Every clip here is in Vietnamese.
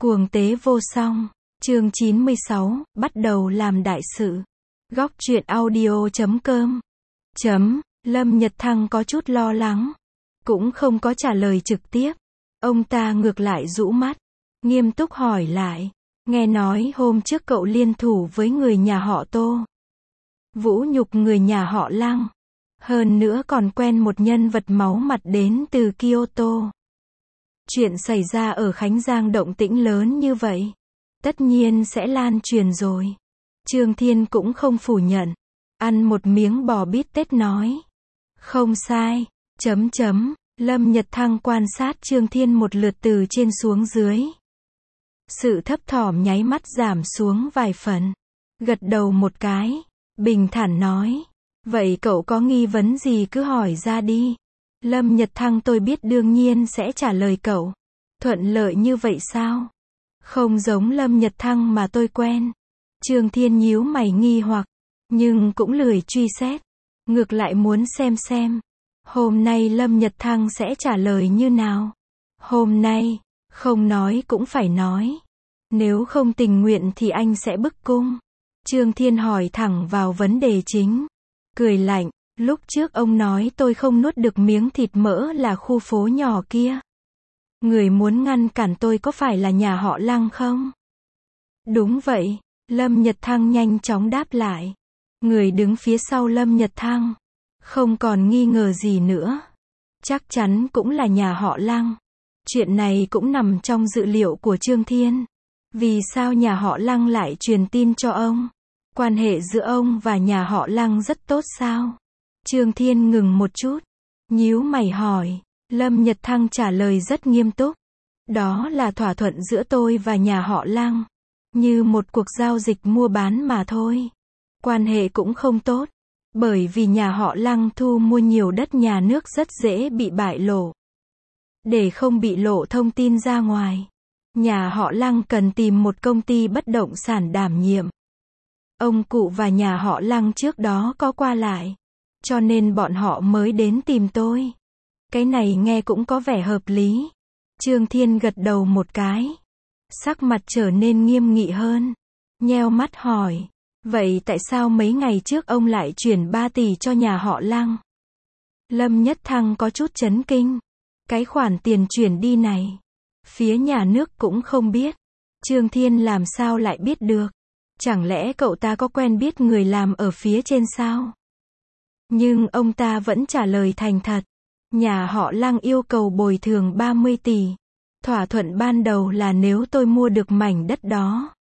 Cuồng tế vô song. Chương 96, bắt đầu làm đại sự. Góc truyện audio.com. Lâm Nhật Thăng có chút lo lắng. Cũng không có trả lời trực tiếp. Ông ta ngược lại rũ mắt. Nghiêm túc hỏi lại. Nghe nói hôm trước cậu liên thủ với người nhà họ Tô. Vũ nhục người nhà họ Lăng. Hơn nữa còn quen một nhân vật máu mặt đến từ Kyoto. Chuyện xảy ra ở Khánh Giang động tĩnh lớn như vậy. Tất nhiên sẽ lan truyền rồi. Trương Thiên cũng không phủ nhận. Ăn một miếng bò bít tết nói. Không sai. Lâm Nhật Thăng quan sát Trương Thiên một lượt từ trên xuống dưới. Sự thấp thỏm nháy mắt giảm xuống vài phần. Gật đầu một cái. Bình thản nói. Vậy cậu có nghi vấn gì cứ hỏi ra đi. Lâm Nhật Thăng tôi biết đương nhiên sẽ trả lời cậu. Thuận lợi như vậy sao? Không giống Lâm Nhật Thăng mà tôi quen. Trương Thiên nhíu mày nghi hoặc. Nhưng cũng lười truy xét. Ngược lại muốn xem. Hôm nay Lâm Nhật Thăng sẽ trả lời như nào? Hôm nay, không nói cũng phải nói. Nếu không tình nguyện thì anh sẽ bức cung. Trương Thiên hỏi thẳng vào vấn đề chính. Cười lạnh, lúc trước ông nói tôi không nuốt được miếng thịt mỡ là khu phố nhỏ kia. Người muốn ngăn cản tôi có phải là nhà họ Lăng không? Đúng vậy, Lâm Nhật Thăng nhanh chóng đáp lại. Người đứng phía sau Lâm Nhật Thăng. Không còn nghi ngờ gì nữa. Chắc chắn cũng là nhà họ Lăng. Chuyện này cũng nằm trong dự liệu của Trương Thiên. Vì sao nhà họ Lăng lại truyền tin cho ông? Quan hệ giữa ông và nhà họ Lăng rất tốt sao? Trương Thiên ngừng một chút. Nhíu mày hỏi. Lâm Nhật Thăng trả lời rất nghiêm túc. Đó là thỏa thuận giữa tôi và nhà họ Lăng. Như một cuộc giao dịch mua bán mà thôi. Quan hệ cũng không tốt. Bởi vì nhà họ Lăng thu mua nhiều đất nhà nước rất dễ bị bại lộ. Để không bị lộ thông tin ra ngoài, nhà họ Lăng cần tìm một công ty bất động sản đảm nhiệm. Ông cụ và nhà họ Lăng trước đó có qua lại. Cho nên bọn họ mới đến tìm tôi. Cái này nghe cũng có vẻ hợp lý. Trương Thiên gật đầu một cái. Sắc mặt trở nên nghiêm nghị hơn. Nheo mắt hỏi. Vậy tại sao mấy ngày trước ông lại chuyển 3 tỷ cho nhà họ Lăng? Lâm Nhất Thăng có chút chấn kinh. Cái khoản tiền chuyển đi này, phía nhà nước cũng không biết. Trương Thiên làm sao lại biết được? Chẳng lẽ cậu ta có quen biết người làm ở phía trên sao? Nhưng ông ta vẫn trả lời thành thật. Nhà họ Lăng yêu cầu bồi thường 30 tỷ. Thỏa thuận ban đầu là nếu tôi mua được mảnh đất đó,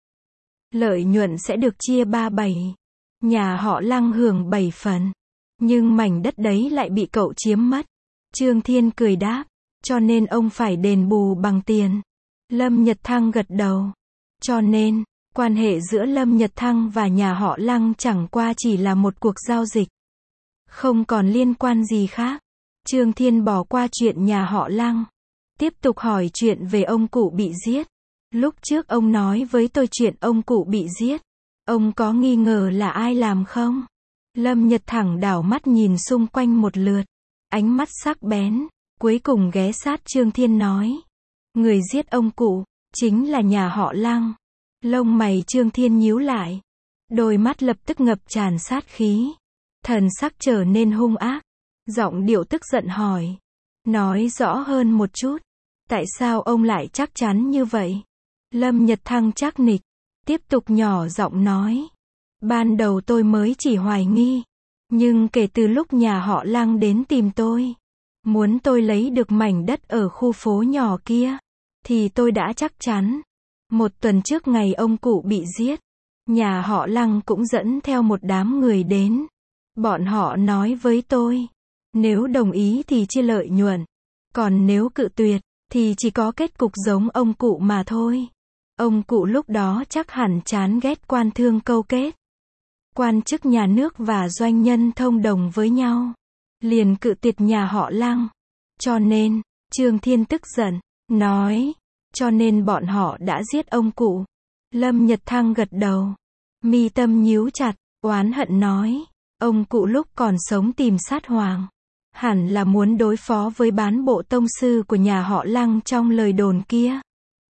lợi nhuận sẽ được chia 3/7. Nhà họ Lăng hưởng 7 phần. Nhưng mảnh đất đấy lại bị cậu chiếm mất. Trương Thiên cười đáp. Cho nên ông phải đền bù bằng tiền. Lâm Nhật Thăng gật đầu. Cho nên, quan hệ giữa Lâm Nhật Thăng và nhà họ Lăng chẳng qua chỉ là một cuộc giao dịch. Không còn liên quan gì khác. Trương Thiên bỏ qua chuyện nhà họ Lăng. Tiếp tục hỏi chuyện về ông cụ bị giết. Lúc trước ông nói với tôi chuyện ông cụ bị giết. Ông có nghi ngờ là ai làm không? Lâm Nhật thẳng đảo mắt nhìn xung quanh một lượt. Ánh mắt sắc bén. Cuối cùng ghé sát Trương Thiên nói. Người giết ông cụ, chính là nhà họ Lăng. Lông mày Trương Thiên nhíu lại. Đôi mắt lập tức ngập tràn sát khí. Thần sắc trở nên hung ác. Giọng điệu tức giận hỏi. Nói rõ hơn một chút. Tại sao ông lại chắc chắn như vậy? Lâm Nhật Thăng chắc nịch. Tiếp tục nhỏ giọng nói. Ban đầu tôi mới chỉ hoài nghi. Nhưng kể từ lúc nhà họ Lăng đến tìm tôi, muốn tôi lấy được mảnh đất ở khu phố nhỏ kia, thì tôi đã chắc chắn. Một tuần trước ngày ông cụ bị giết, nhà họ Lăng cũng dẫn theo một đám người đến. Bọn họ nói với tôi, nếu đồng ý thì chia lợi nhuận. Còn nếu cự tuyệt, thì chỉ có kết cục giống ông cụ mà thôi. Ông cụ lúc đó chắc hẳn chán ghét quan thương câu kết. Quan chức nhà nước và doanh nhân thông đồng với nhau. Liền cự tuyệt nhà họ Lăng. Cho nên, Trương Thiên tức giận, nói. Cho nên bọn họ đã giết ông cụ. Lâm Nhật Thăng gật đầu. Mi tâm nhíu chặt, oán hận nói. Ông cụ lúc còn sống tìm sát hoàng. Hẳn là muốn đối phó với bán bộ tông sư của nhà họ Lăng trong lời đồn kia.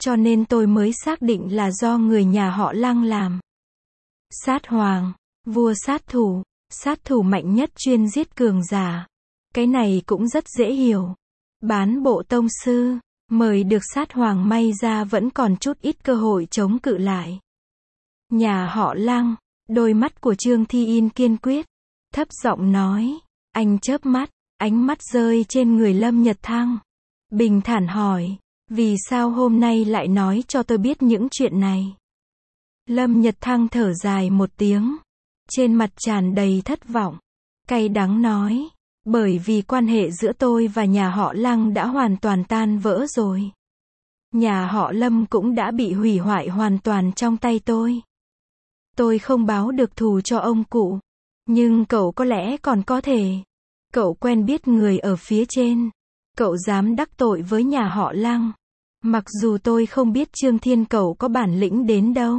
cho nên tôi mới xác định là do người nhà họ Lăng làm. Sát hoàng, vua sát thủ mạnh nhất chuyên giết cường giả. Cái này cũng rất dễ hiểu. Bán bộ tông sư, mời được sát hoàng may ra vẫn còn chút ít cơ hội chống cự lại. Nhà họ Lăng, đôi mắt của Trương Thi In kiên quyết, thấp giọng nói, anh chớp mắt, ánh mắt rơi trên người Lâm Nhật Thăng. Bình thản hỏi, vì sao hôm nay lại nói cho tôi biết những chuyện này? Lâm Nhật Thăng thở dài một tiếng, trên mặt tràn đầy thất vọng, cay đắng nói, bởi vì quan hệ giữa tôi và nhà họ Lăng đã hoàn toàn tan vỡ rồi. Nhà họ Lâm cũng đã bị hủy hoại hoàn toàn trong tay tôi. Tôi không báo được thù cho ông cụ, nhưng cậu có lẽ còn có thể. Cậu quen biết người ở phía trên, cậu dám đắc tội với nhà họ Lăng. Mặc dù tôi không biết Trương Thiên cậu có bản lĩnh đến đâu,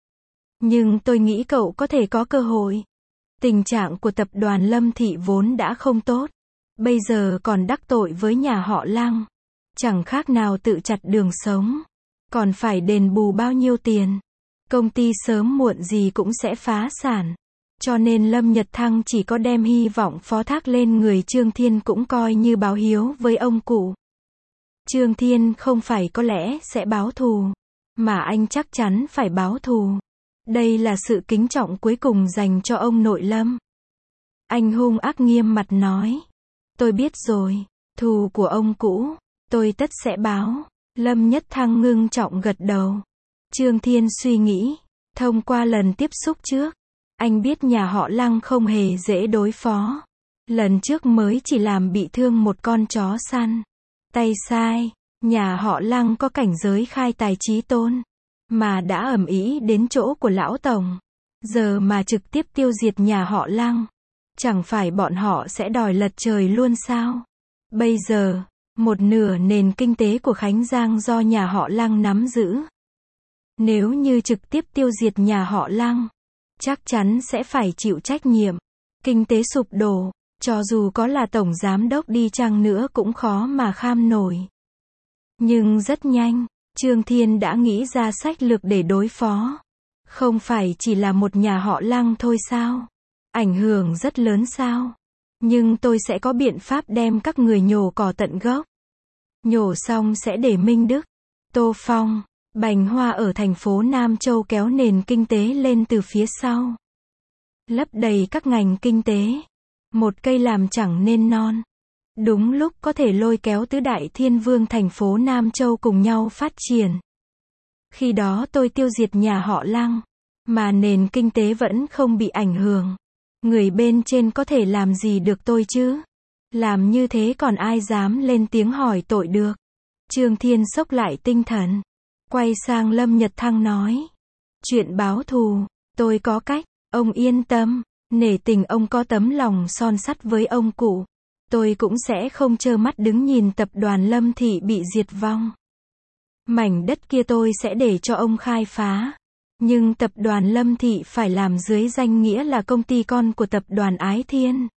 nhưng tôi nghĩ cậu có thể có cơ hội. Tình trạng của tập đoàn Lâm Thị vốn đã không tốt, bây giờ còn đắc tội với nhà họ Lăng, chẳng khác nào tự chặt đường sống, còn phải đền bù bao nhiêu tiền. Công ty sớm muộn gì cũng sẽ phá sản, cho nên Lâm Nhật Thăng chỉ có đem hy vọng phó thác lên người Trương Thiên, cũng coi như báo hiếu với ông cụ. Trương Thiên không phải có lẽ sẽ báo thù, mà anh chắc chắn phải báo thù. Đây là sự kính trọng cuối cùng dành cho ông nội Lâm. Anh hung ác nghiêm mặt nói, tôi biết rồi, thù của ông cũ, tôi tất sẽ báo. Lâm Nhất Thăng ngưng trọng gật đầu. Trương Thiên suy nghĩ, thông qua lần tiếp xúc trước, anh biết nhà họ Lăng không hề dễ đối phó. Lần trước mới chỉ làm bị thương một con chó săn. Tay sai, nhà họ Lăng có cảnh giới khai tài chí tôn, mà đã ầm ĩ đến chỗ của lão tổng. Giờ mà trực tiếp tiêu diệt nhà họ Lăng, chẳng phải bọn họ sẽ đòi lật trời luôn sao? Bây giờ, một nửa nền kinh tế của Khánh Giang do nhà họ Lăng nắm giữ. Nếu như trực tiếp tiêu diệt nhà họ Lăng, chắc chắn sẽ phải chịu trách nhiệm. Kinh tế sụp đổ, cho dù có là tổng giám đốc đi chăng nữa cũng khó mà kham nổi. Nhưng rất nhanh, Trương Thiên đã nghĩ ra sách lược để đối phó. Không phải chỉ là một nhà họ Lăng thôi sao? Ảnh hưởng rất lớn sao? Nhưng tôi sẽ có biện pháp đem các người nhổ cỏ tận gốc. Nhổ xong sẽ để Minh Đức, Tô Phong, Bành Hoa ở thành phố Nam Châu kéo nền kinh tế lên từ phía sau. Lấp đầy các ngành kinh tế. Một cây làm chẳng nên non. Đúng lúc có thể lôi kéo tứ đại thiên vương thành phố Nam Châu cùng nhau phát triển. Khi đó tôi tiêu diệt nhà họ Lăng, mà nền kinh tế vẫn không bị ảnh hưởng. Người bên trên có thể làm gì được tôi chứ? Làm như thế còn ai dám lên tiếng hỏi tội được? Trương Thiên xốc lại tinh thần, quay sang Lâm Nhật Thăng nói, chuyện báo thù, tôi có cách, ông yên tâm, nể tình ông có tấm lòng son sắt với ông cụ. Tôi cũng sẽ không trơ mắt đứng nhìn tập đoàn Lâm Thị bị diệt vong. Mảnh đất kia tôi sẽ để cho ông khai phá. Nhưng tập đoàn Lâm Thị phải làm dưới danh nghĩa là công ty con của tập đoàn Ái Thiên.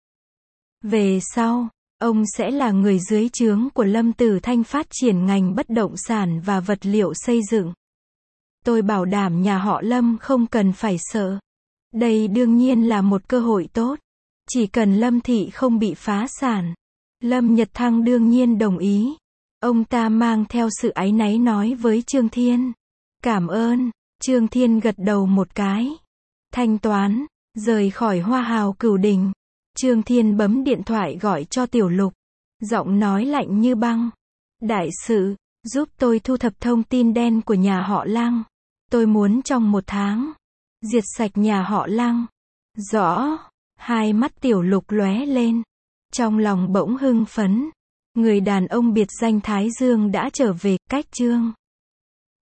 Về sau, ông sẽ là người dưới trướng của Lâm Tử Thanh phát triển ngành bất động sản và vật liệu xây dựng. Tôi bảo đảm nhà họ Lâm không cần phải sợ. Đây đương nhiên là một cơ hội tốt. Chỉ cần Lâm Thị không bị phá sản. Lâm Nhật Thăng đương nhiên đồng ý. Ông ta mang theo sự áy náy nói với Trương Thiên. Cảm ơn. Trương Thiên gật đầu một cái. Thanh toán, rời khỏi Hoa Hào Cửu Đình. Trương Thiên bấm điện thoại gọi cho Tiểu Lục. Giọng nói lạnh như băng. Đại sự, giúp tôi thu thập thông tin đen của nhà họ Lăng. Tôi muốn trong 1 tháng, diệt sạch nhà họ Lăng. Rõ. Hai mắt Tiểu Lục lóe lên. Trong lòng bỗng hưng phấn. Người đàn ông biệt danh Thái Dương đã trở về. Cách chương